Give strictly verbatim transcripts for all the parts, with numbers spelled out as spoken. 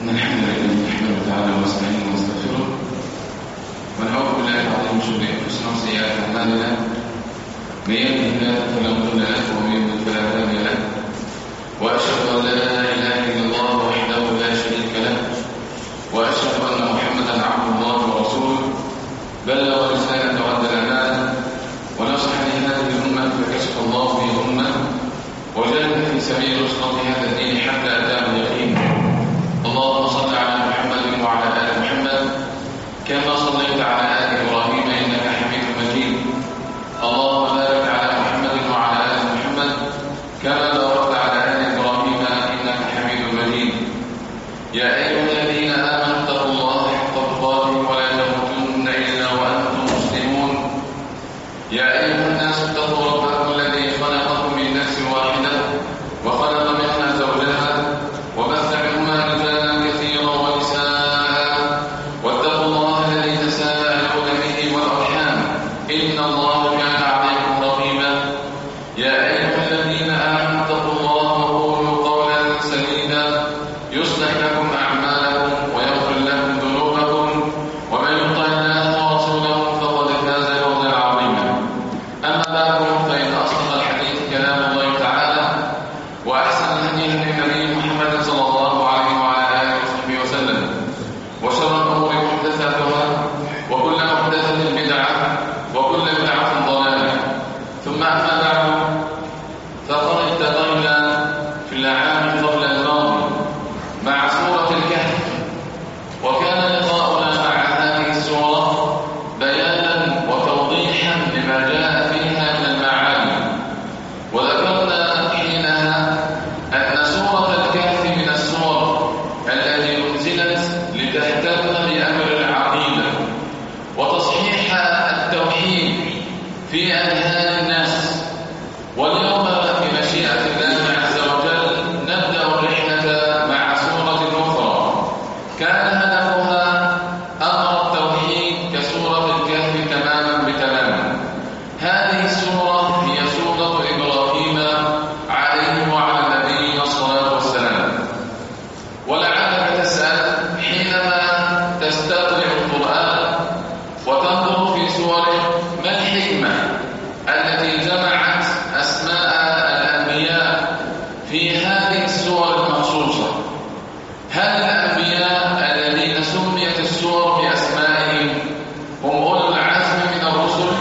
إن الحمد لله نحمده تعالى ونستعينه ونستغفره ونعوذ بالله العظيم من شرور أنفسنا وسيئات أعمالنا من يهده الله فلا مضل له ومن يضلل فلا هادي له وأشهد أن لا إله إلا الله وحده لا شريك له وأشهد أن محمدا عبد الله ورسوله بلغ رسالة وأدى الأمانة ونصح لهذه الأمة فكشف الله به الأمة وجاهد في سبيل نصرة هذا الدين حتى أتاه اليقين. اللهم صل على محمد وعلى آل محمد كما صليت على آل إبراهيم إنك حميد مجيد. اللهم بارك على محمد وعلى آل محمد كما باركت على آل إبراهيم إنك حميد مجيد. يا أيها الذين آمنوا اتقوا الله حق تقاته ولا تموتن إلا وأنتم مسلمون. يا أيها الناس اتقوا ربكم الذي خلقكم من نفس واحدة وخلق منها زوجها وبث منهما رجالا كثيرا ونساء واتقوا الله الذي تساءلون به والأرحام إن الله كان عليكم رقيبا. يا أيها الذين آمنوا اتقوا الله وقولوا قولا سديدا يصلح لكم أعمالكم ويغفر لكم ذنوبكم ومن يطع الله ورسوله فقد فاز فوزا عظيما. أما بعد فإن أصدق الحديث كلام الله تعالى وأحسن الهدي هدي النبي محمد صلى الله عليه وعلى آله وصحبه وسلم وشر الأمور محدثاتها وكل محدثة بدعة وكل بدعة ضلالة. ثم أما بعد فقد التقينا في العام قبل الماضي مع سورة الكهف، وكان لقاؤنا مع هذه السورة بيانا وتوضيحا لما جاء فيها من المعاني. وذكرنا حينها أن سورة الكهف من السور التي أنزلت لتهتم بأمر العقيدة وتصحيح التوحيد في أذهان الناس. واليوم بمشيئة الله عز وجل نبدأ الرحلة مع سورة أخرى كان هدفها أمر التوحيد كسورة الكهف تماما بتمام. هذه السورة هي سورة إبراهيم عليه وعلى نبينا الصلاة والسلام. ولعلك تسأل حينما تستقرئ القرآن وتنظر في سوره ما الحكمة التي جمعت أسماء الأنبياء في هذه السور المخصوصة؟ هل الأنبياء الذين سميت السور بأسمائهم هم أولو العزم من الرسل؟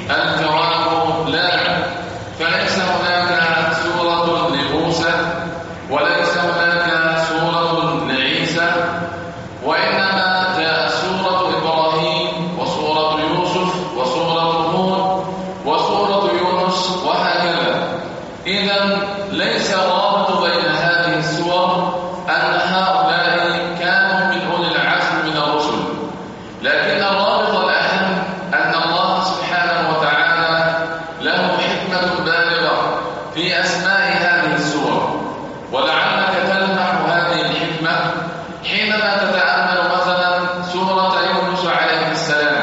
الجواب لا. فليس هناك سورة لموسى وليس هناك سورة لعيسى، وإنما جاء سورة إبراهيم وسورة يوسف وسورة هود وسورة يونس وهكذا. إذن ليس الرابط بين هذه السور أن هؤلاء كانوا من أولي العزم من الرسل، لكن الرابط الأهم أن الله سبحانه وتعالى له حكمة بالغة في أسماء هذه السور. ولعلك تلمح هذه الحكمة حينما تتأمل مثلا سورة يونس عليه السلام،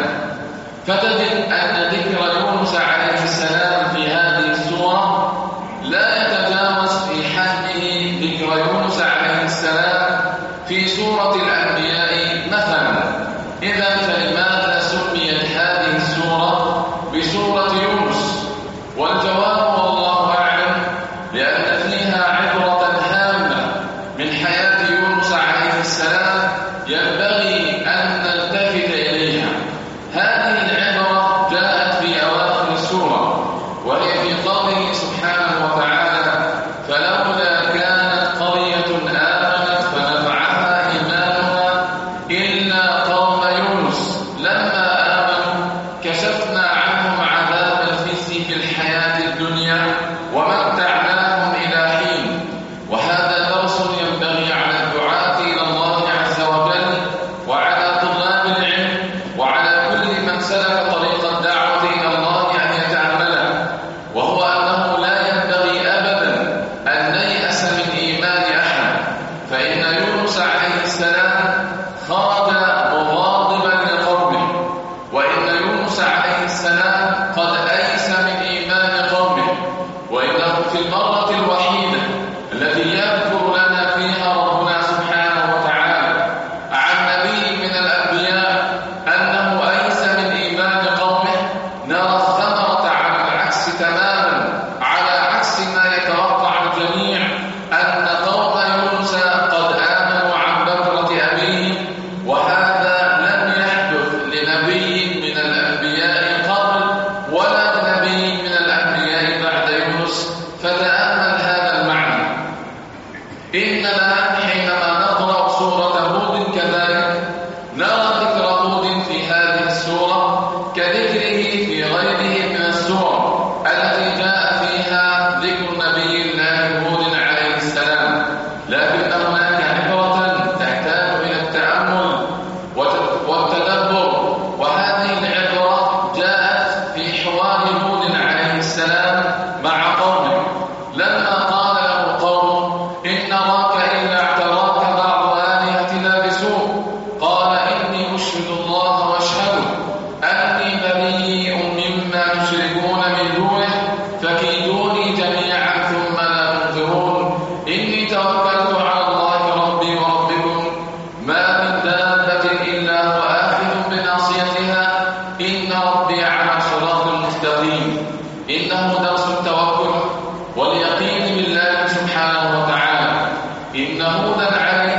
فتجد أن ذكر يونس عليه السلام في هذه السورة لا يتجاوز في حجمه ذكر يونس عليه السلام في سورة الأنبياء مثلا. إذا فلماذا سميت هذه السورة بسورة يونس؟ والجواب والله أعلم لأن فيها عبرة هامة من حياة يونس عليه السلام ينبغي أن نلتفت إليها. هذه العبرة جاءت في أواخر السورة، وهي في قوله سبحانه وتعالى: فلولا كانت قرية آمنت فنفعها إيمانها إلا قوم يونس لما آمنوا كشفنا عنهم عذاب الخزي في الحياة الدنيا ومتعناهم إلى حين. وهذا درس ينبغي على الدعاة إلى الله عز وجل وعلى طلاب العلم وعلى كل من سلك طريق الدعوة إلى الله أن يتأمله، وهو أنه لا ينبغي أبدا أن نيأس من إيمان أحد. فإن يونس عليه السلام خرج مغاضبا لقومه، وإن يونس عليه السلام قد أيس من إيمان قومه، وإنه في المرة الوحيدة التي يذكر لنا فيها ربنا سبحانه وتعالى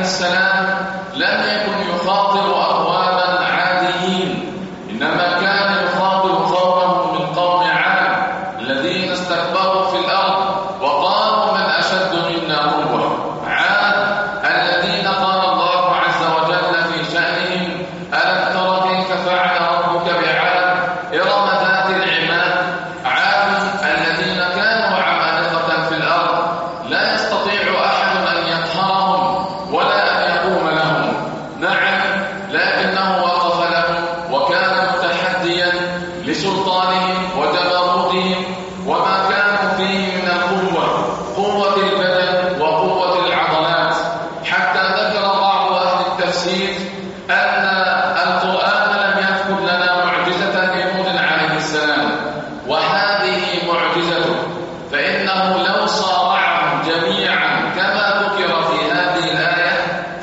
السلام لم يكن يخاطب أقواما عاديين، إنما كان يخاطب قومه من قوم عاد الذين استكبروا في الأرض وقالوا من أشد منا قوة. عاد الذين قال الله عز وجل في شأنهم ألم تر كيف فعل ربك بعاد إرم ذات العماد. عاد الذين كانوا عمالقة في الأرض لا يستطيع أحد أن يقهرهم ولا أن يقوم لهم. نعم، لكنه وقف لهم وكان متحديا لسلطانهم وجبروتهم وما كانوا فيه من القوة، قوة البدن وقوة العضلات، حتى ذكر بعض أهل التفسير أن القرآن لم يذكر لنا معجزة لنوح عليه السلام، وهذه معجزته، فإنه لو صارعهم جميعا كما ذكر في هذه الآية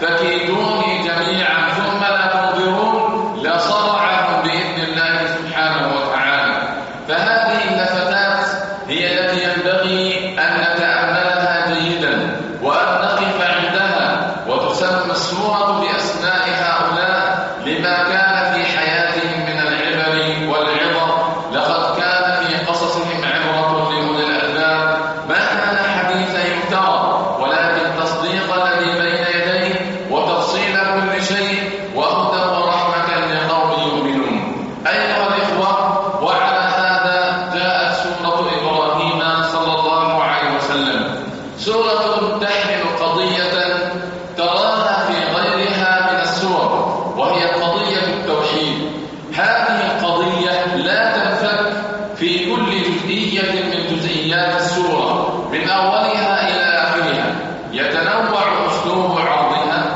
فكيدوني جميعا ثم لا تنظرون لصرعهم بإذن الله سبحانه وتعالى. فهذه اللفتات هي التي ينبغي أن نتأملها جيدا وأن نقف عندها، وتسمى السورة بأسماء هؤلاء لما كان في حياتهم من العبر والعظة. لقد كان في قصصهم عبرة لأولي الألباب، ما كان حديثا يفترى ولكن تصديق الذي بين يديه وتفصيل كل شيء وهدى ورحمة لقوم يؤمنون. أيها الإخوة، وعلى هذا جاءت سورة إبراهيم صلى الله عليه وسلم، سورة تحمل قضية تراها في غيرها من السور، وهي قضية التوحيد. هذه القضية لا تنفك في كل جزئية من جزئيات السورة من أولها إلى آخرها، يتنوع أسلوب عرضها،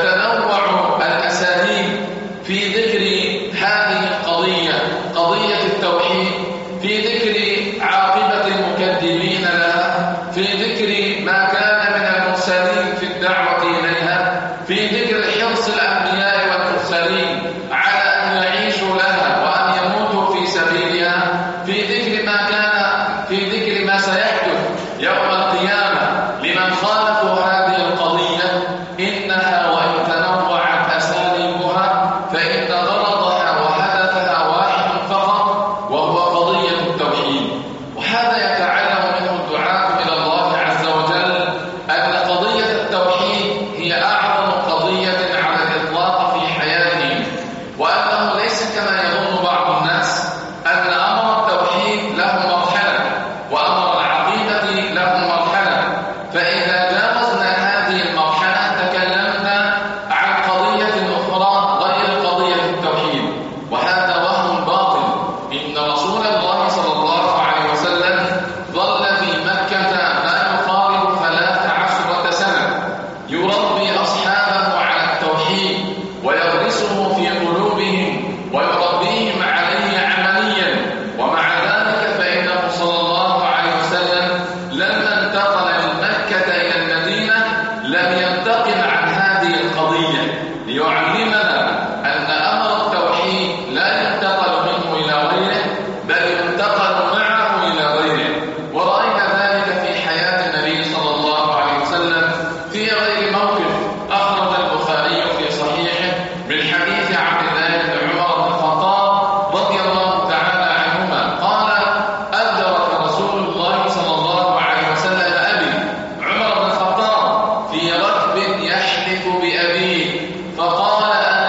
تتنوع الأساليب في ذكر هذه القضية، قضية التوحيد، في ذكر عاقبة المكذبين لها، في ذكر ما كان من المرسلين في الدعوة إليها، في ذكر حرص الأنبياء والمرسلين على أن يعيشوا لها وأن يموتوا في سبيلها، في ذكر ما كان في ذكر ما سيحدث يوم القيامة لمن خالفوا هذه القضية. إنها وإن تنوعت أساليبها فإن غرضها وهدفها واحد فقط، وهو قضية التوحيد. وهذا يتعلم منه الدعاة إلى الله عز وجل أن قضية التوحيد هي أعظم قضية على الإطلاق في حياتهم، وأنه ليس كما يظن بعض الناس أن أمر التوحيد له مرحلة وأمر العقيدة له مرحلة، فإذا جاوزنا هذه المرحلة تكلمنا عن قضية أخرى غير قضية التوحيد، وهذا وهم باطل. إن رسول الله صلى الله عليه وسلم ظل في مكة ما يقارب ثلاث عشرة سنة يربي أصحابه على التوحيد ويغرسه في قلوبهم ويربيهم عليه عمليا، ومع ذلك فإنه صلى الله عليه وسلم لما انتقل من مكة إلى المدينة لم ينتقل عن هذه القضية، ليعلمنا أن أمر التوحيد لا ينتقل منه إلى غيره بل ينتقل معه إلى غيره. ورأينا ذلك في حياة النبي صلى الله عليه وسلم في غير موقف أخرج البخاري في صحيحه من حديث عبد الله بن عمر بن الخطاب رضي الله تعالى عنهما قال: أدرك رسول الله صلى الله عليه وسلم أبي عمر بن الخطاب في ركب يحلف بأبيه، فقال: أنا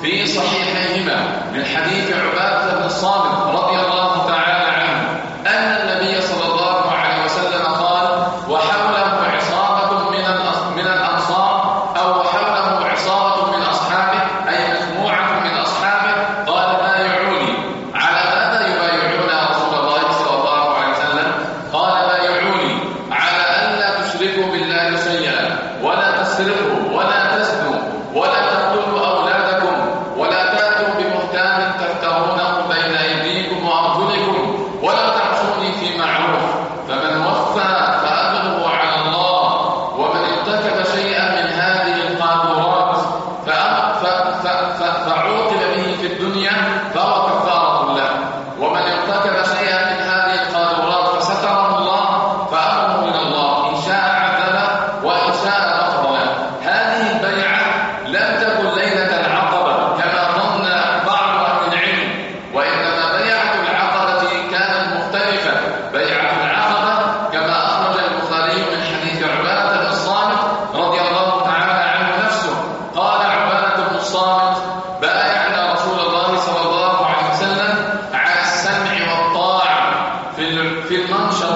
في صحيحيهما من حديث عبادة بن الصامت رضي الله تعالى عنه أن النبي صلى الله عليه وسلم قال: وحوله عصابة من من الأنصار، أو وحوله عصابة من أصحابه، أي مجموعة من أصحابه. قال: بايعوني. على ماذا يبايعون يا رسول الله صلى الله عليه وسلم؟ قال: بايعوني على ألا تشركوا بالله شيئا، ولا تسرقوا، ولا تزنوا، ولا تقتلوا أولادكم، ولا تأتوا ببهتان تفترونه بين أيديكم وأرجلكم، ولا تعصوني في معروف. فمن وفى فأجره على الله، ومن ارتكب شيئا من هذه القاذورات فعوقب به في الدنيا فهو كفارة له، ومن ارتكب شيئا من هذه القاذورات فستره الله فأمره إلى الله، إن شاء عذبه وإن شاء غفر له. هذه البيعة لم تكن ليلة العقبة كما ظن بعض أهل العلم، وإنما بيعة العقبة كانت مختلفة. بيعة العقبة كما أخرج البخاري من حديث عبادة بن الصامت رضي الله تعالى عنه نفسه. قال عبادة بن الصامت: بايعنا رسول الله صلى الله عليه وسلم على السمع والطاعة في المنشط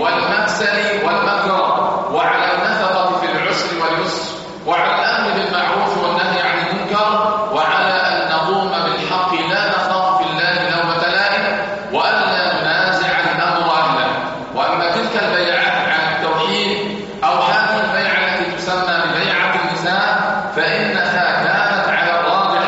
والمكسل والمكره، وعلى النفقة في العسر واليسر، وعلى الأمر بالمعروف والنهي عن المنكر، وعلى أن نقوم بالحق لا نخاف في الله لومة لائم، وأن لا ننازع الأمر أهله. وأما تلك البيعات عن التوحيد أو هذه البيعة التي تسمى ببيعة النساء فإنها كانت على الراجح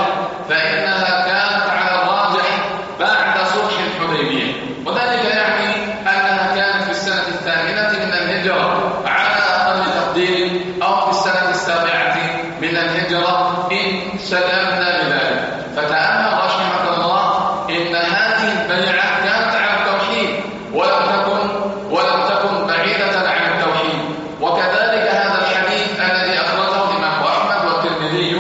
فإنها كانت على الراجح بعد صلح الحديبية، وذلك يعني أنها كانت في السنة الثامنة من الهجرة على أقل تقدير، أو في السنة السابعة من الهجرة إن سلمنا بذلك. فتأمل رحمك الله إن هذه البيعة كانت على التوحيد ولم تكن ولم تكن بعيدة عن التوحيد. وكذلك هذا الحديث الذي أخرجه الإمام أحمد والترمذي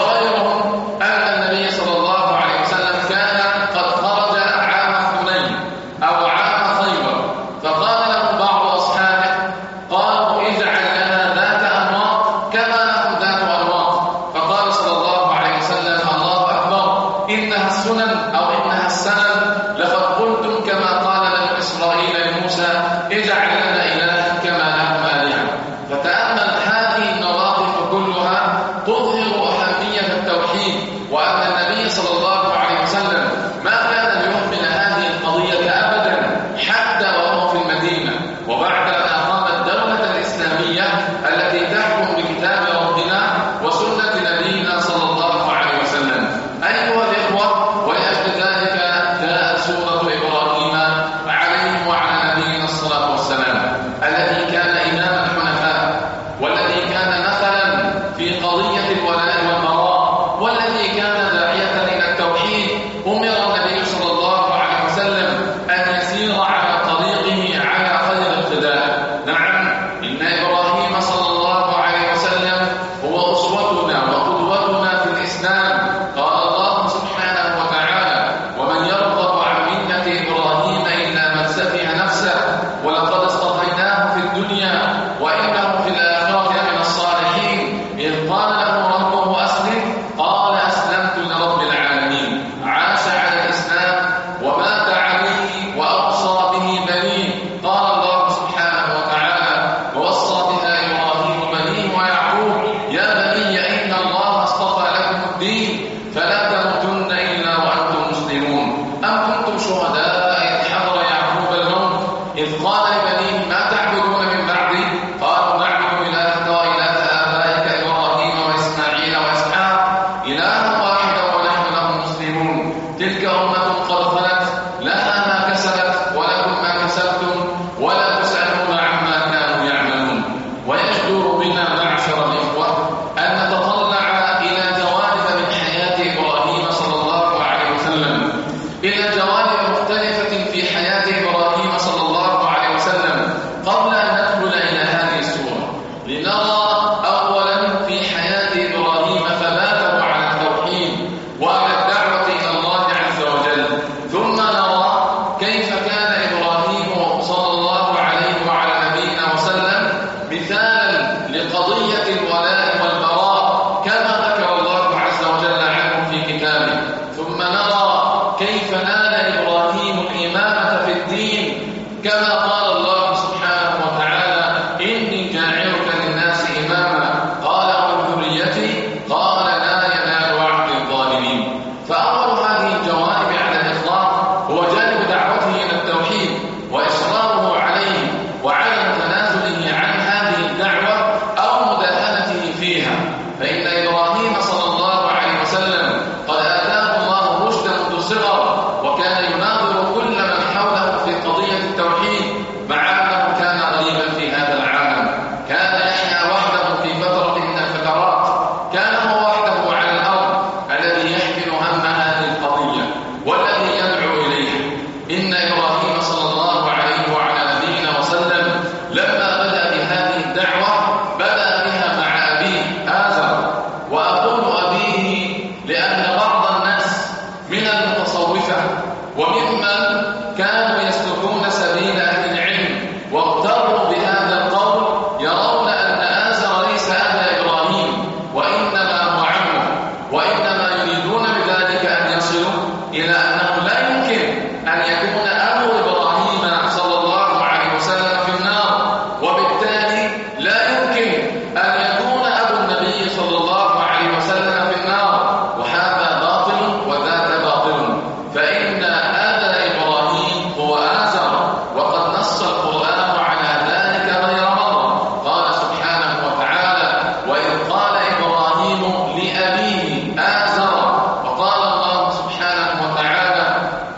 وغيرهم أن النبي صلى الله عليه وسلم كان قد خرج عام حنين أو عام خيبر، فقال له بعض أصحابه، قالوا: اجعل لنا ذات أنواط كما لهم ذات أنواط. فقال صلى الله عليه وسلم: الله أكبر، إنها السنن أو إنها السنن، لقد قلتم كما قال بنو إسرائيل لموسى: اجعل لنا إلها كما لهم آلهة. فتأمل هذه المواقف كلها تظهر أهمية التوحيد، وأن النبي صلى الله عليه وسلم ما كان ليهمل هذه القضية أبدا حتى وهو في المدينة، وبعد أن أقام الدولة الإسلامية التي تحكم بكتاب ربنا وسنة نبينا صلى الله عليه وسلم. أيها الإخوة، ولأجل ذلك جاءت سورة إبراهيم عليه وعلى نبينا الصلاة والسلام، الذي كان إمام الحنفاء، والذي كان مثلا في قضية الولاء والبراء، والذي كان داعية إلى التوحيد. أمر النبي صلى الله عليه وسلم أن يسير على طريقه على خير اقتداء. نعم، إن إبراهيم صلى الله عليه وسلم هو أسوتنا وقدوتنا في الإسلام. قال الله سبحانه وتعالى: ومن يرغب عن ملة إبراهيم إلا من سفه نفسه ولقد اصطفيناه في الدنيا وإنه في الآخرة من الصالحين. إذ قال له ربه أسلم، قال أسلمت لرب العالمين. عاش على الإسلام ومات عليه وأوصى به بنيه. قال الله سبحانه وتعالى: ووصى بها إبراهيم بنيه ويعقوب يا بني إن الله اصطفى لكم الدين فلا تموتن إلا وأنتم مسلمون. أم كنتم شهداء إذ حضر يعقوب الموت إذ قال لبنيه ما تعبدون من بعدي؟ قالوا نعبد إلهك وإله آبائك إبراهيم وإسماعيل وإسحاق إلها واحدا ونحن له مسلمون. تلك أمة قد خلت لها ما كسبت ولكم ما كسبتم ولا تسألون عما كانوا يعملون. ويجدر بنا معشر الإخوة أن نتطلع إلى جوانب من حياة إبراهيم صلى الله عليه وسلم، إلى جوانب مختلفة في حياة إبراهيم صلى الله عليه وسلم قبل أن ندخل إلى هذه السورة، لنرى أولا في حياة إبراهيم ثباته على التوحيد وعلى الدعوة إلى الله عز وجل. كتابه. ثم نرى كيف نال إبراهيم الإمامة في الدين، كما قال الله سبحانه وتعالى: إني جاعلك للناس إماما، قال ومن ذريتي، قال لا ينال عهد الظالمين. فأول هذه الجوانب على الإطلاق هو جانب دعوته إلى التوحيد وإصراره عليه وعدم تنازله عن هذه الدعوة أو مداهنته فيها. فإن إبراهيم صلى الله عليه وسلم قد آتاه الله الرشد منذ الصغر، وكان يناظر كل من حوله في قضية التوحيد، مع أنه كان غريبا في هذا العالم. كان يحيا وحده في فترة من الفترات، كان هو وحده على الأرض الذي يحمل هم هذه القضية والذي يدعو إليها. إن إبراهيم صلى الله عليه وعلى نبينا وسلم لما بدأ بهذه الدعوة بدأ بها مع أبيه آزر. وأقول أبيه لأن بعض الناس من المتصوفة وممن كانوا يسلكون سبيل أهل العلم واغتروا بهذا القول يرون أن آزر ليس أبا إبراهيم وإنما هو عمه، وإنما يريدون بذلك أن يصلوا إلى أنه لا يمكن أن يكون أبو إبراهيم صلى الله عليه وسلم في النار، وبالتالي لا يمكن أن يكون أبو النبي صلى الله عليه وسلم في النار، وهذا باطل وذاك باطل. فإن أبا إبراهيم هو آزر، وقد نص القرآن على ذلك غير مرة. قال سبحانه وتعالى: وإذ قال إبراهيم لأبيه آزر. وقال الله سبحانه وتعالى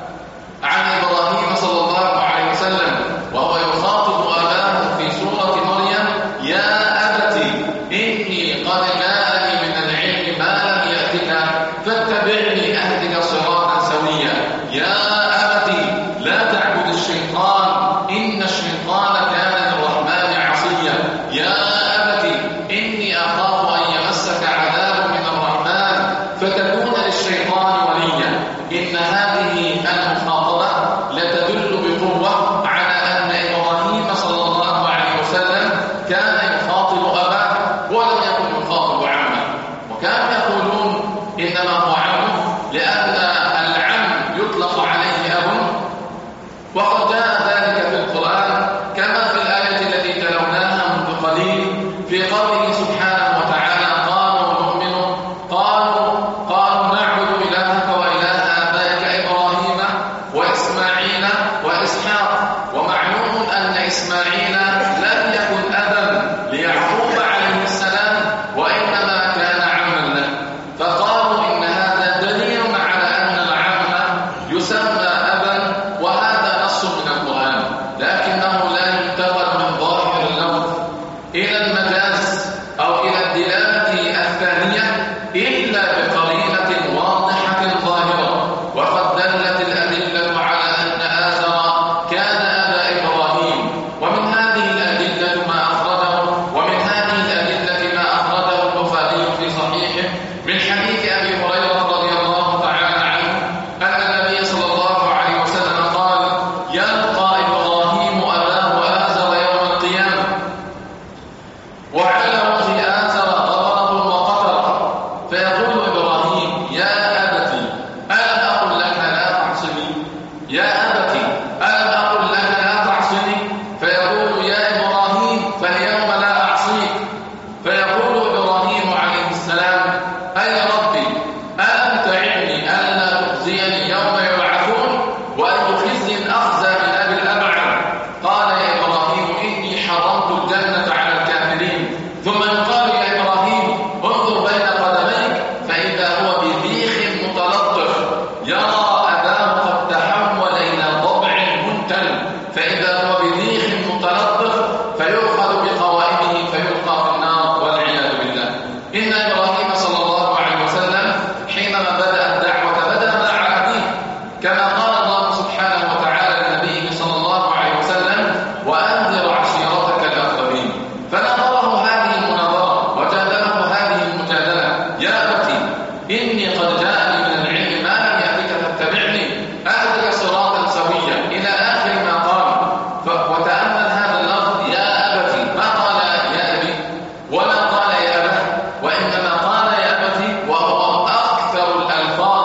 عن إبراهيم صلى الله عليه وسلم وهو يخاطب أباه في سورة مريم: يا أبت إني قد جاءني من العلم ما لم يأتك فاتبعني أهدك صراطا سويا. يا أبت لا تعبد الشيطان إن الشيطان كان للرحمن عصيا. يا أبت إني أخاف أن يمسك عذاب من الرحمن فتكون للشيطان وليا. إن هذه المخاطبة لتدل بقوة على أن إبراهيم صلى الله عليه وسلم كان يخاطب أباه ولم يكن يخاطب عمه. وكانوا يقولون إنما هو عمه لأن العم يطلق عليه أب، وقد جاء ذلك في القرآن كما في الآية التي تلوناها منذ قليل في قوله سبحانه وتعالى: قالوا نؤمن قالوا قالوا نعبد إلهك وإله آبائك إبراهيم وإسماعيل وإسحاق. ومعلوم أن إسماعيل لم يكن أبا ليعقوب عليه السلام، وإنما كان عما له. فقالوا إن هذا دليل على أن العم يسمى أبا، وهذا نص من القرآن، لكنه لا ينتقل من ظاهر اللفظ إلى المجاز أو إلى الدلالة الثانية إلا بقرينة واضحة ظاهرة. وقد دلت الأدلة على أن آزر كان أبا إبراهيم، ومن هذه الأدلة ما أخرجه ومن هذه الأدلة ما أخرجه البخاري في صحيحه من حديث أبي هريرة رضي الله تعالى عنه أن النبي صلى الله عليه وسلم قال: يلقى إبراهيم أباه آزر يوم القيامة، وعلى وجه آزر غبرة وقطرة، فيقول إبراهيم: يا أبت ألم أقل لك لا تعصني؟ يا أبت ألم أقل لك لا تعصني؟ فيقول: يا إبراهيم فاليوم لا أعصيك. فيقول إبراهيم عليه السلام: أي ربي ألم تعني ألا تخزيني يوم يبعثون؟ وأي خزي أخزى من أبي الأبعد؟ قال يا إبراهيم: إني حرمت الجنة على الكافرين. ثم يقال يا إبراهيم: انظر بين قدميك، فإذا هو بذيخ متلطف يرى أباه قد تحول إلى ضبع منتن، فإذا هو بذيخ متلطف فيؤخذ بقوائمه فيلقى في النار والعياذ بالله. إن إبراهيم صلى الله عليه وسلم حينما بدأ الدعوة بدأ مع أبيه، كما قال الله سبحانه وتعالى لنبيه صلى الله عليه وسلم: وأنذر عشيرتك الأقربين. فنظره هذه المناظرة وجادله هذه المجادلة: يا أبتي إني قد جاءني من العلم ما لم يأتك فاتبعني أهدك صراطا سويا، إلى آخر ما قال. وتأمل هذا اللفظ: يا أبتي، ما قال يا أبي ولا قال يا أبه، وإنما قال يا أبتي، وهو أكثر الألفاظ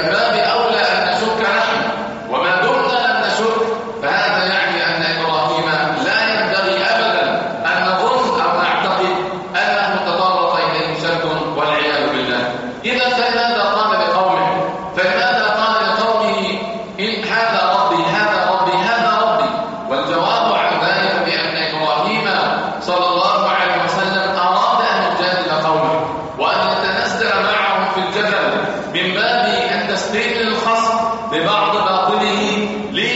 فالباب أولى أن نشك نحن، وما دمنا لم نشك فهذا يعني أن إبراهيم لا ينبغي أبدا أن نظن أو نعتقد أنه تطرق إليه شك والعياذ بالله. إذا فلماذا قال لقومه فلماذا قال لقومه إن هذا ربي هذا ربي هذا ربي؟ والجواب عن ذلك بأن إبراهيم صلى الله عليه وسلم أراد أن يجادل قومه وأن يتنزل معهم في الجدل من باب التسليم للخصم ببعض باطله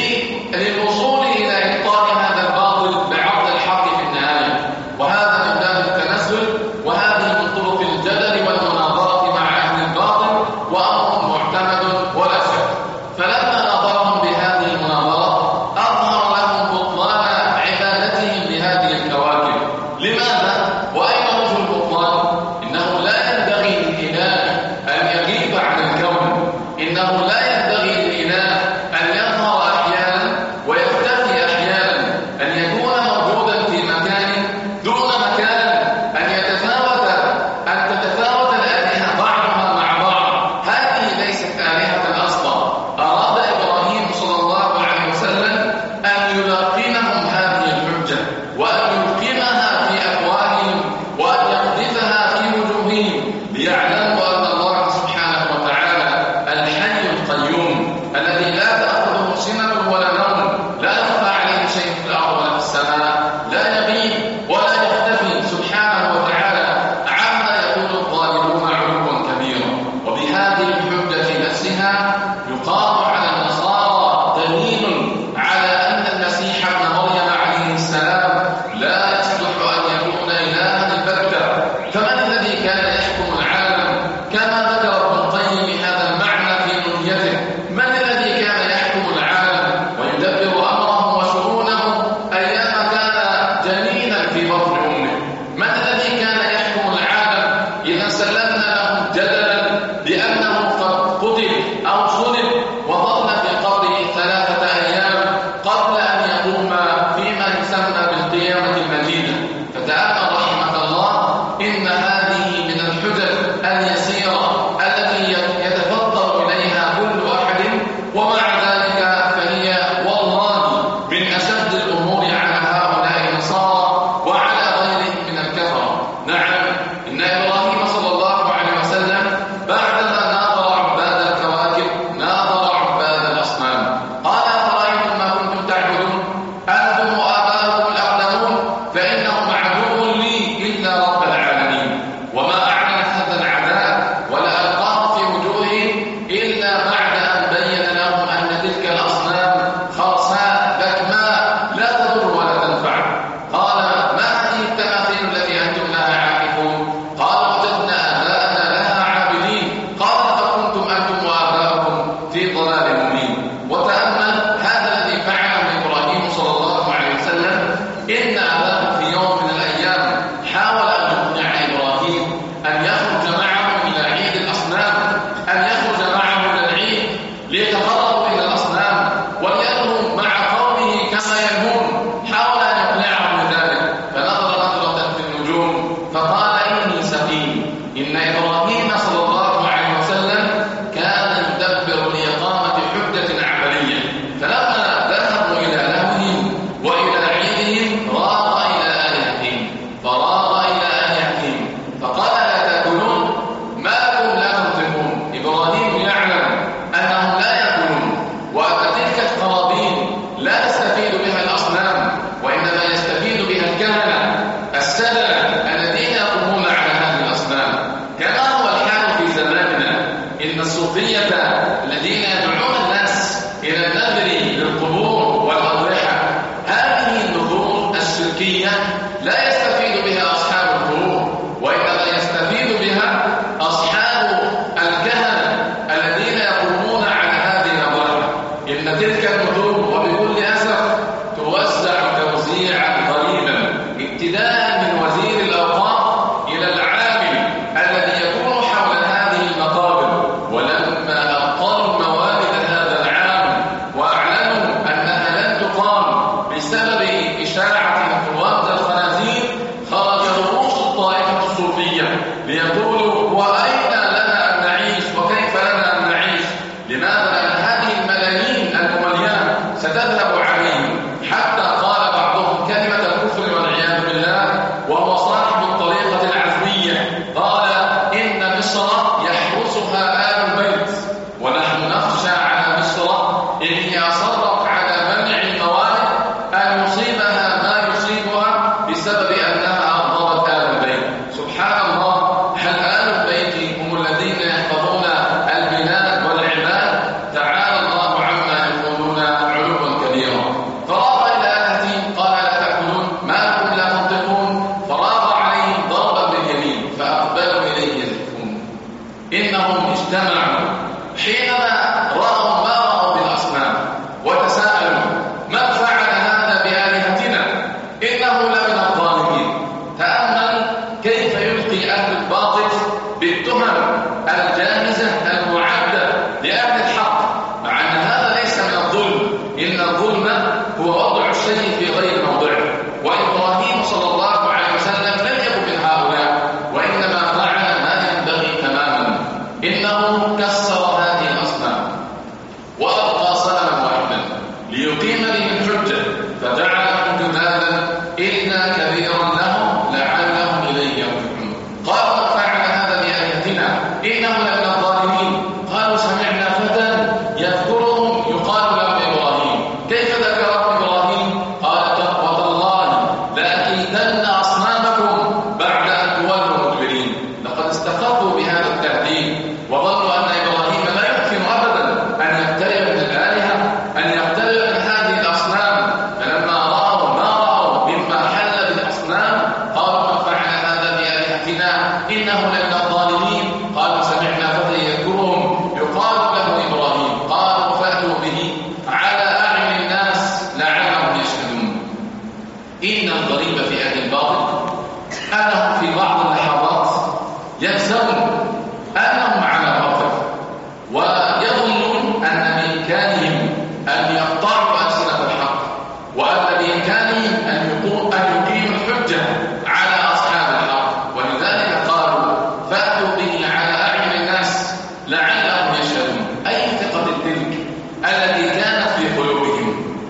للوصول إلى إبطال هذا الباطل بعرض الحق في النهاية، وهذا من باب التنزل، وهذه من طرق الجدل والمناظرة مع أهل الباطل، وأمر معتمد ولا شك. فلما ناظرهم بهذه المناظرة أظهر لهم بطلان عبادتهم لهذه الكواكب. لماذا؟ وأين وجه البطلان؟ إنه لا ينبغي للإله أن يغيب عن الكون، إنه لا ينبغي للإله أن يظهر أحيانا ويختفي أحيانا، أن يكون موجودا في مكان دون مكان، أن يتفاوت أن تتفاوت الآلهة بعضها مع بعض. هذه ليست آلهة أصلا. أراد إبراهيم صلى الله عليه وسلم أن يلقنهم هذه الحجة وأن يلقمها في أفواههم وأن يقذفها في وجوههم ليعلموا أن الله سبحانه وتعالى الحي القيوم الذي لا تأخذه سنة ولا نوم، لا يخفى عليه شيء في الأرض ولا في السماء، لا يغيب ولا يختفي سبحانه وتعالى عما يقول الظالمون علوا كبيرا. وبهذه الحجة نفسها يقام على النصارى دليل على أن المسيح ابن مريم عليه السلام لا يصلح أن يكون إلها البتة. فمن الذي كان يحكم العالم كما ذكر ابن القيم هذا المعنى في نونيته؟ من الذي كان يحكم العالم ويدبر أمره وشؤونه أيام كان جنينا في بطن أمه؟ من الذي كان يحكم العالم إذا سلمنا له جدلا بأنه قد قتل أو صلب وظل في قبره ثلاثة أيام قبل أن يقوم فيما يسمى بالقيامة المجيدة؟ فتعالى رحمة الله إن هذه من الحجج اليسيرة التي يتفضل إليها كل أحد، ومع ذلك فهي والله من أشد الأمور على هؤلاء النصارى وعلى غيرهم من الكفرة. نعم، إن إبراهيم صلى الله عليه وسلم بعدما ناظر عباد الكواكب ناظر عباد الأصنام. قال أفرأيتم ما كنتم تعبدون أنتم وآباؤكم الأقدمون فإنهم عدو لي إلا رب العالمين. وما أعلن هذا العداء ولا ألقاه في وجوههم إلا بعد أن بين لهم أن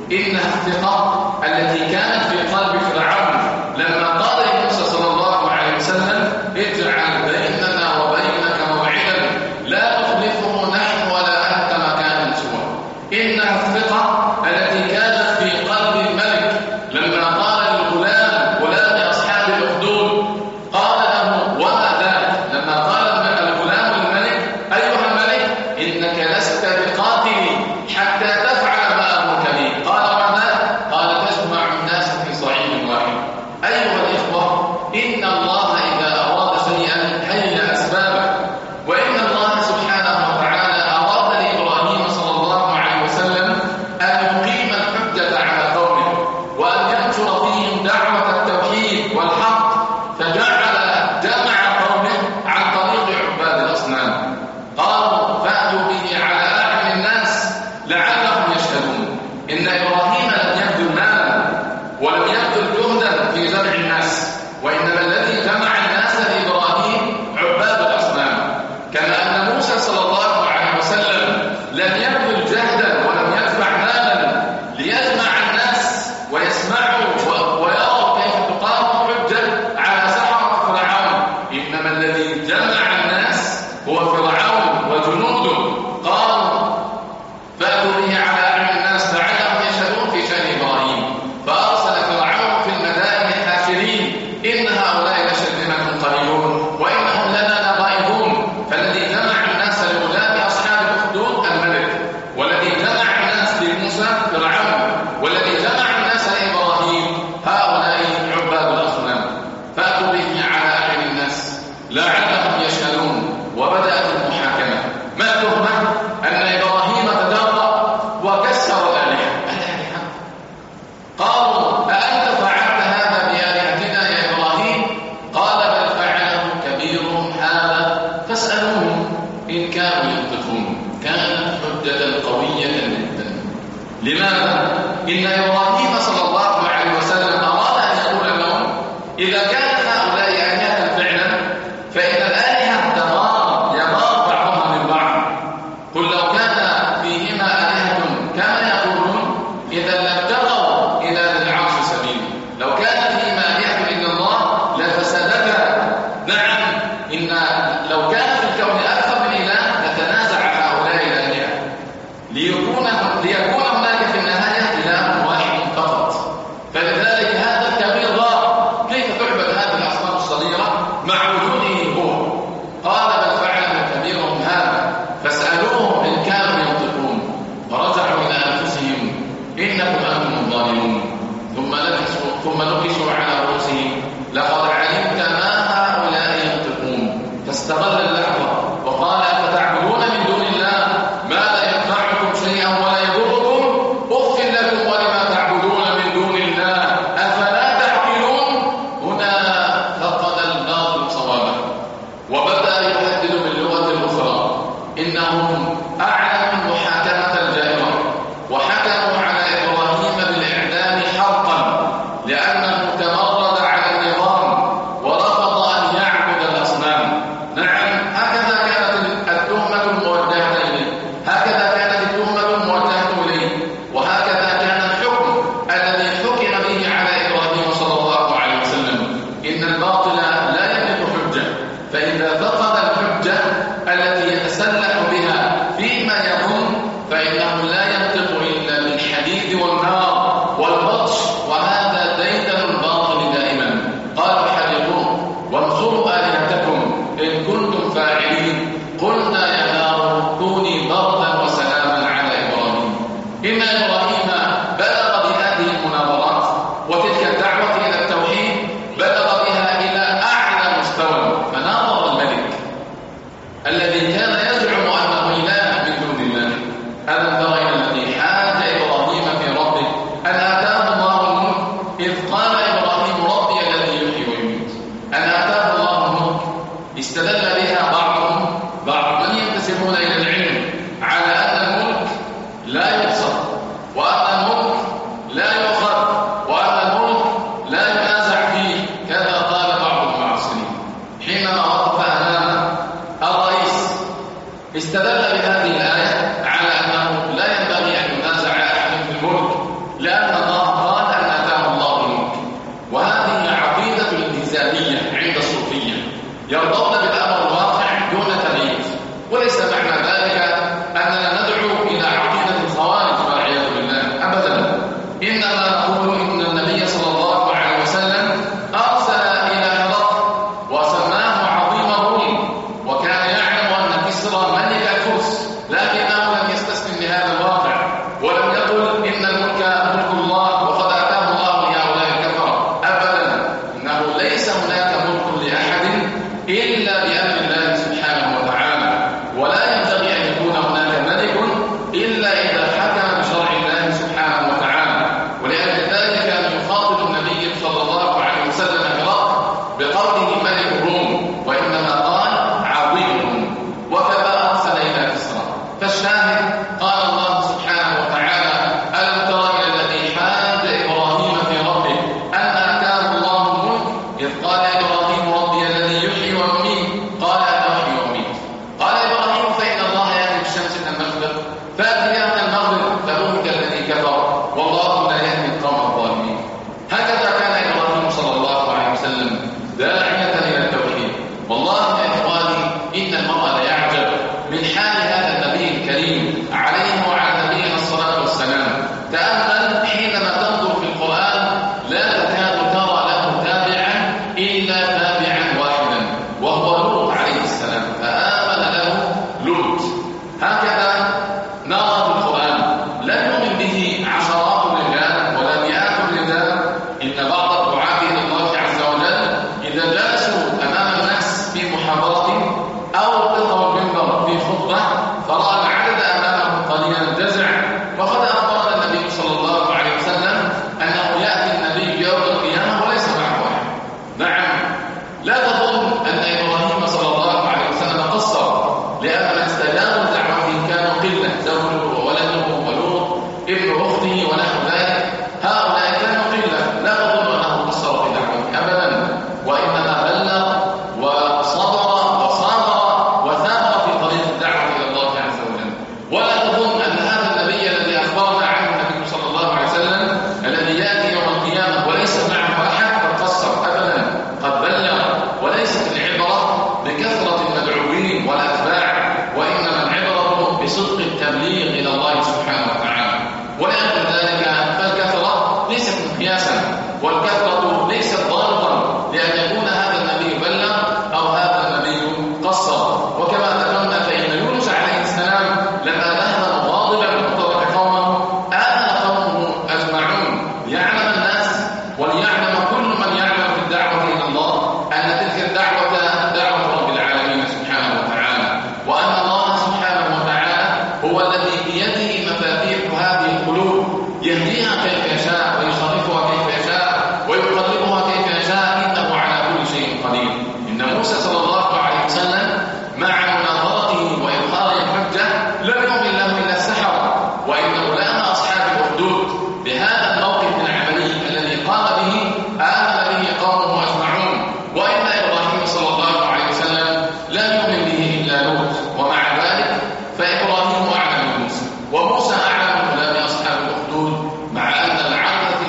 إنها الثقة التي كانت في قلب فرعون لما قال لموسى صلى الله عليه وسلم اجعل بيننا وبينك موعدا لا نخلفه نحن ولا أنت مكانا سوى. إنها الثقة التي كانت في قلب الملك لما قال للغلام غلام أصحاب الأخدود قال له وما ذاك، لما قال الغلام الملك أيها الملك إنك لست بقاتلي حتى تفعل ما أمرك به. قال وما قال تجمع الناس في صعيد واحد. أيها الإخوة إن الله إذا أراد شيئا هيأ أسبابه، وإن الله سبحانه وتعالى أراد لإبراهيم صلى الله عليه وسلم أن يقيم الحجة على قومه وأن ينشر فيهم دعوة التوحيد والحق، فجعل جمع قومه عن طريق عباد الأصنام. قالوا فأتوا به على أعين الناس لعلهم يشهدون. إن إبراهيم لم يبذل مالا ولم يبذل جهدا في زرع الناس، وإنما الذي جمع الناس لإبراهيم عباد الأصنام. كما أن موسى صلى الله عليه وسلم لم يبذل جهدا ولم يدفع مالا ليجمع الناس ويسمعوا ويروا كيف تقام الحجة على سحرة فرعون، إنما الذي جمع الناس هو فرعون وجنوده. قالوا فأتوا به على أعين الناس لعلهم يشهدون في شأن إبراهيم، فأرسل فرعون في المدائن حاشرين إن هؤلاء لشرذمة قليلون وإنهم لنا لغائظون. فالذي جمع الناس لغلام أصحاب الأخدود الملك، والذي جمع الناس لموسى فرعون، والذي جمع الناس لإبراهيم هؤلاء عباد الأصنام. فأتوا به على أعين الناس لعلهم يشهدون. وبدأت المحاكمة. ما التهمة؟ أن إبراهيم تجرأ وكسر الآلهة. قالوا أأنت فعلت هذا بآلهتنا يا إبراهيم؟ قال بل فعله كبيرهم هذا فاسألوهم إن كانوا ينطقون. كانت حجة قوية جدا. لماذا؟ إن إبراهيم صلى الله عليه وسلم أراد أن يقول لهم إذا كانت هؤلاء آلهة فعلا فإن الآلهة تغار يغار بعضها من بعض. قل لو كان فيهما آلهة كما يقولون إذا لابتغوا إلى ذي العرش سبيلا. لو كان فيهما آلهة إلا الله لفسدتا. نعم، إن لو كان في الكون أكثر من إله لتنازع هؤلاء الآلهة ليكون ليكون هناك في النهاية إله واحد فقط. فلذلك هذا الكبير غار. كيف تعبد هذه الأصنام الصغيرة مع وجوده هو؟ قال بل فعله كبيرهم هذا فاسألوهم إن كانوا ينطقون. ورجعوا إلى أنفسهم إنكم أنتم الظالمون. ثم نكسوا ثم نكسوا على رؤوسهم لقد علمت ما هؤلاء ينطقون. فاستغل اللحظة وقال أفتعبدون من دون الله ما لا ينفعكم شيئا ولا يضركم أف لكم ولما تعبدون من دون الله أفلا تعقلون. هنا فقد الباطل صوابه وبدأ يحدد باللغة الأخرى. إنهم أعلنوا المحاكمة الجائرة وحكموا على إبراهيم بالإعدام حقا لأنه تمرد على النظام ورفض أن يعبد الأصنام. نعم، هكذا كانت التهمة الموجهة إليه، هكذا كانت التهمة الموجهة إليه، وهكذا كان الحكم الذي حكم به على إبراهيم صلى الله عليه وسلم. إن الباطل لا يملك حجة، فإذا فقد الحجة التي يتسلح بها فيما يظن فإنه لا ينطق إلا بالحديد والنار والبطش، وهذا ديدن الباطل دائما. قالوا حرقوه وانصروا آلهتكم إن كنتم فاعلين. قلنا يا نار كوني بردا وسلاما على إبراهيم. إن إبراهيم بلغ بهذه المناظرات وتلك الدعوة إلى التوحيد بلغ بها إلى أعلى مستوى. فناظر الملك الذي كان يزعم أنه إله من دون الله. ألم تر إلى فأتي من المغرب فبهت الذي كفر والله لا يهدي القوم الظالمين. هكذا كان إبراهيم صلى الله عليه وسلم داعية إلى التوحيد. والله يا إخواني إن المرء ليعجب من حال هذا النبي الكريم عليه وعلى نبينا الصلاة والسلام. تأمل حينما تنظر في القرآن لا تكاد ترى له تابعا إلا تابعا واحدا وهو لوط عليه السلام، فآمن له لوط. هكذا نرى في القرآن لم يؤمن به عشرات الرجال ولا مئات الرجال. إن بعض الدعاة إلى الله عز وجل إذا جلسوا أمام الناس في محاضرة أو قطعوا المنبر في خطبة فرأى العدد أمامه قليلا جزع. وقد أخبرنا النبي صلى الله عليه وسلم أنه يأتي النبي يوم القيامة وليس معه واحد. نعم، لا تظن أن إبراهيم صلى الله عليه وسلم قصر، لأن من استجابوا لدعوته كانوا قلة، زوجه وولده ولوط ابن أخته ونحو ذلك، هؤلاء كانوا قلة. لا تظن أنه قصر في دعوته أبدا، وإنما بلغ وصبر وصابر وثابر في طريق الدعوة إلى الله عز وجل. ولا تظن أن هذا النبي الذي أخبرنا عنه النبي صلى الله عليه وسلم الذي يأتي يوم القيامة وليس معه أحد قد قصر أبدا، قد بلغ. وليست العبرة بكثرة المدعوين والأتباع، وإنما العبرة بصدق التبليغ إلى الله سبحانه وتعالى. ولأجل ذلك فالكثرة ليست مقياسا، والكثرة ليست ضابطا لأن يكون هذا النبي بلغ أو هذا النبي قصر. وكما ذكرنا فإن يونس عليه السلام لما ذهب مغاضبا وترك قومه آمن قومه أجمعون، ليعلم الناس وليعلم كل من يعلم في الدعوة إلى الله أن تلك الدعوة دعوة رب العالمين سبحانه وتعالى، وأن الله سبحانه وتعالى هو الذي بيده مفاتيح هذه القلوب، يهديها كيف يشاء ويصرفها كيف يشاء ويقلبها كيف يشاء، إنه على كل شيء قدير. إن موسى صلى الله عليه وسلم مع مناظرته وإظهار الحجة لم يؤمن له إلا السحرة، وإنه لام أصحاب الأخدود بهذا الموقف العملي الذي قام به آمن به قومه أجمعون. وإن إبراهيم صلى الله عليه وسلم لم يؤمن به إلا لوط، ومع ذلك فإبراهيم أعلم من موسى، وموسى أعلم من كلام أصحاب الأخدود، مع أن العرض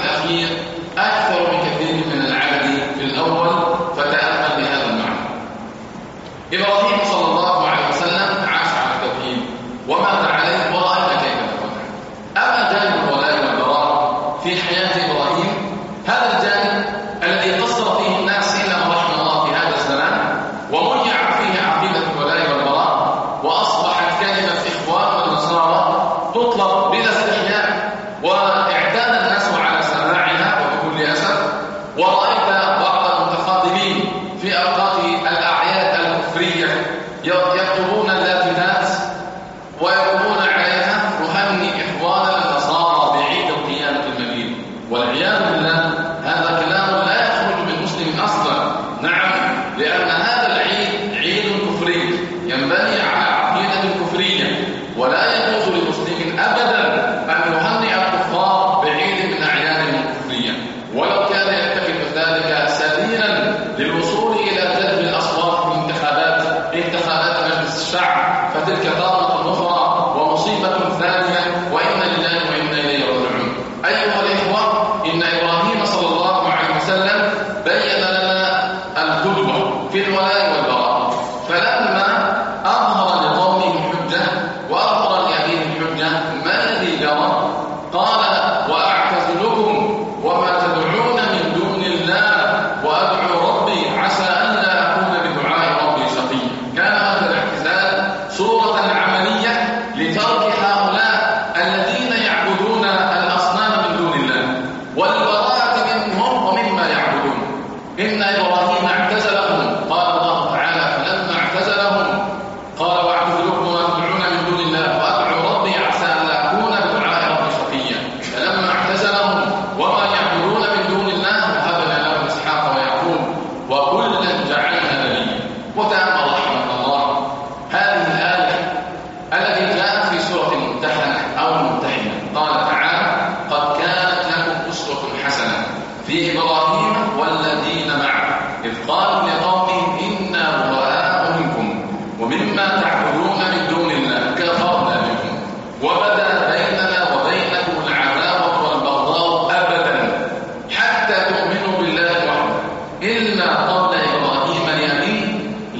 وبدا بيننا وبينكم العداوة والبغضاء أبدا حتى تؤمنوا بالله وحده إلا قول إبراهيم لأبيه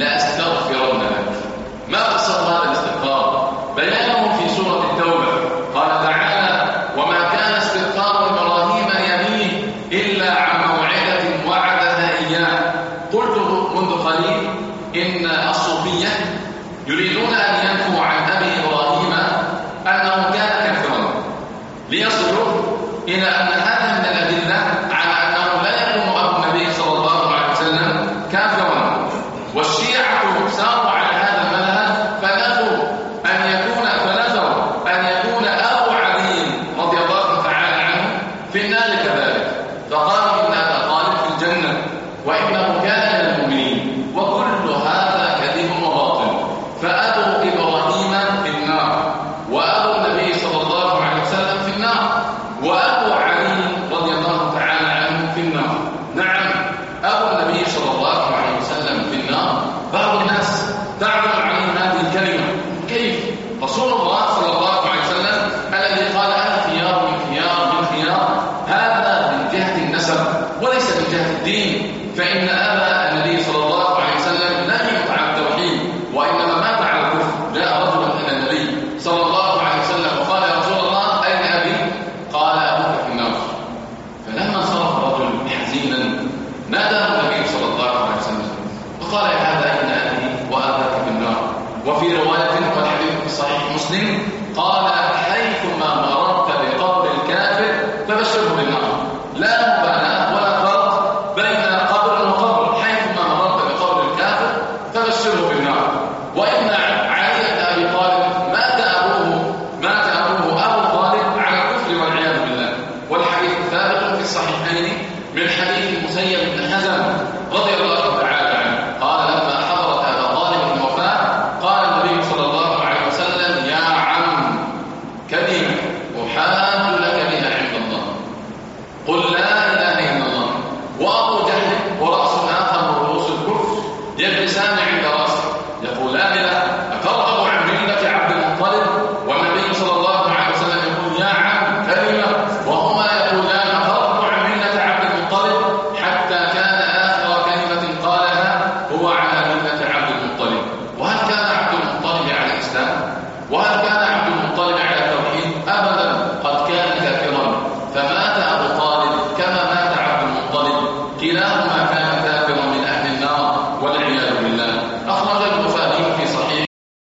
لأستغفرن لك. ما قصة هذا الاستغفار؟ بيانه في سورة التوبة. قال تعالى: وما كان استغفار إبراهيم لأبيه إلا عن موعدة وعدها إياه. قلت منذ قليل إن الصوفية يريدون أن ينفوا عن أبي إبراهيم أنه كان كافرا، ليصلوا إلى أن هذا من الأدلة على أنه لا يكون أبو النبي صلى الله عليه وسلم كافرا. والشيعة ساروا على هذا المذهب فنفوا أن يكون فنفوا أن يكون أبو علي رضي الله تعالى عنه في النار كذلك، فقالوا إن أبا طالب في الجنة وإنه كان من المؤمنين، وكل هذا كذب وباطل. فأبو إبراهيم في النار، وأبو النبي صلى الله عليه وسلم في النار، وأبو علي رضي الله تعالى عنه في النار. نعم، أبو النبي صلى الله عليه وسلم في النار. بعض الناس تعلم عليهم هذه الكلمة. كيف؟ رسول الله صلى الله عليه وسلم الذي قال أنا خيار من خيار من خيار، هذا من جهة النسب وليس من جهة الدين. فإن أبا النبي صلى الله عليه وسلم لم يمت على التوحيد وإنما مات على الكفر. جاء رجل إلى النبي صلى الله عليه وسلم وقال: يا رسول الله أين أبي؟ قال: أبوك في النار. فلما انصرف الرجل حزينا ناداه النبي صلى الله عليه وسلم وقال: يا هذا أين أبي وأباك في النار. وفي رواية والحديث في صحيح مسلم قال: حيثما مررت بقبر الكافر فبشره بالنار. لا مبالاة ولا فرق بين قبر وقبر، حيثما مررت بقبر الكافر فبشره بالنار. وإن علي بن أبي طالب مات أبوه مات أبوه أبو طالب على الكفر والعياذ بالله. والحديث ثابت في الصحيحين من حديث المسيب بن حزم رضي الله تعالى عنه قال: لما حضرت أبا طالب الوفاة قال النبي صلى الله عليه وسلم: يا عم، كلمة أحاج لك بها عند الله، قل لا إله إلا الله. وأبو جهل ورأس آخر من رؤوس الكفر يجلسان عند رأسه يقولان له: أترغب عن ملة عبد المطلب؟ والنبي صلى الله عليه وسلم يقول: يا عم، كلمة. وهما يقولان: أترغب عن ملة عبد المطلب؟ حتى كان آخر كلمة قالها هو على ملة عبد المطلب. وهل كان عبد المطلب على الإسلام؟ وهل كان عبد المطلب على التوحيد؟ أبدا، قد كان كافرا. فمات أبو طالب كما مات عبد المطلب، كلاهما كان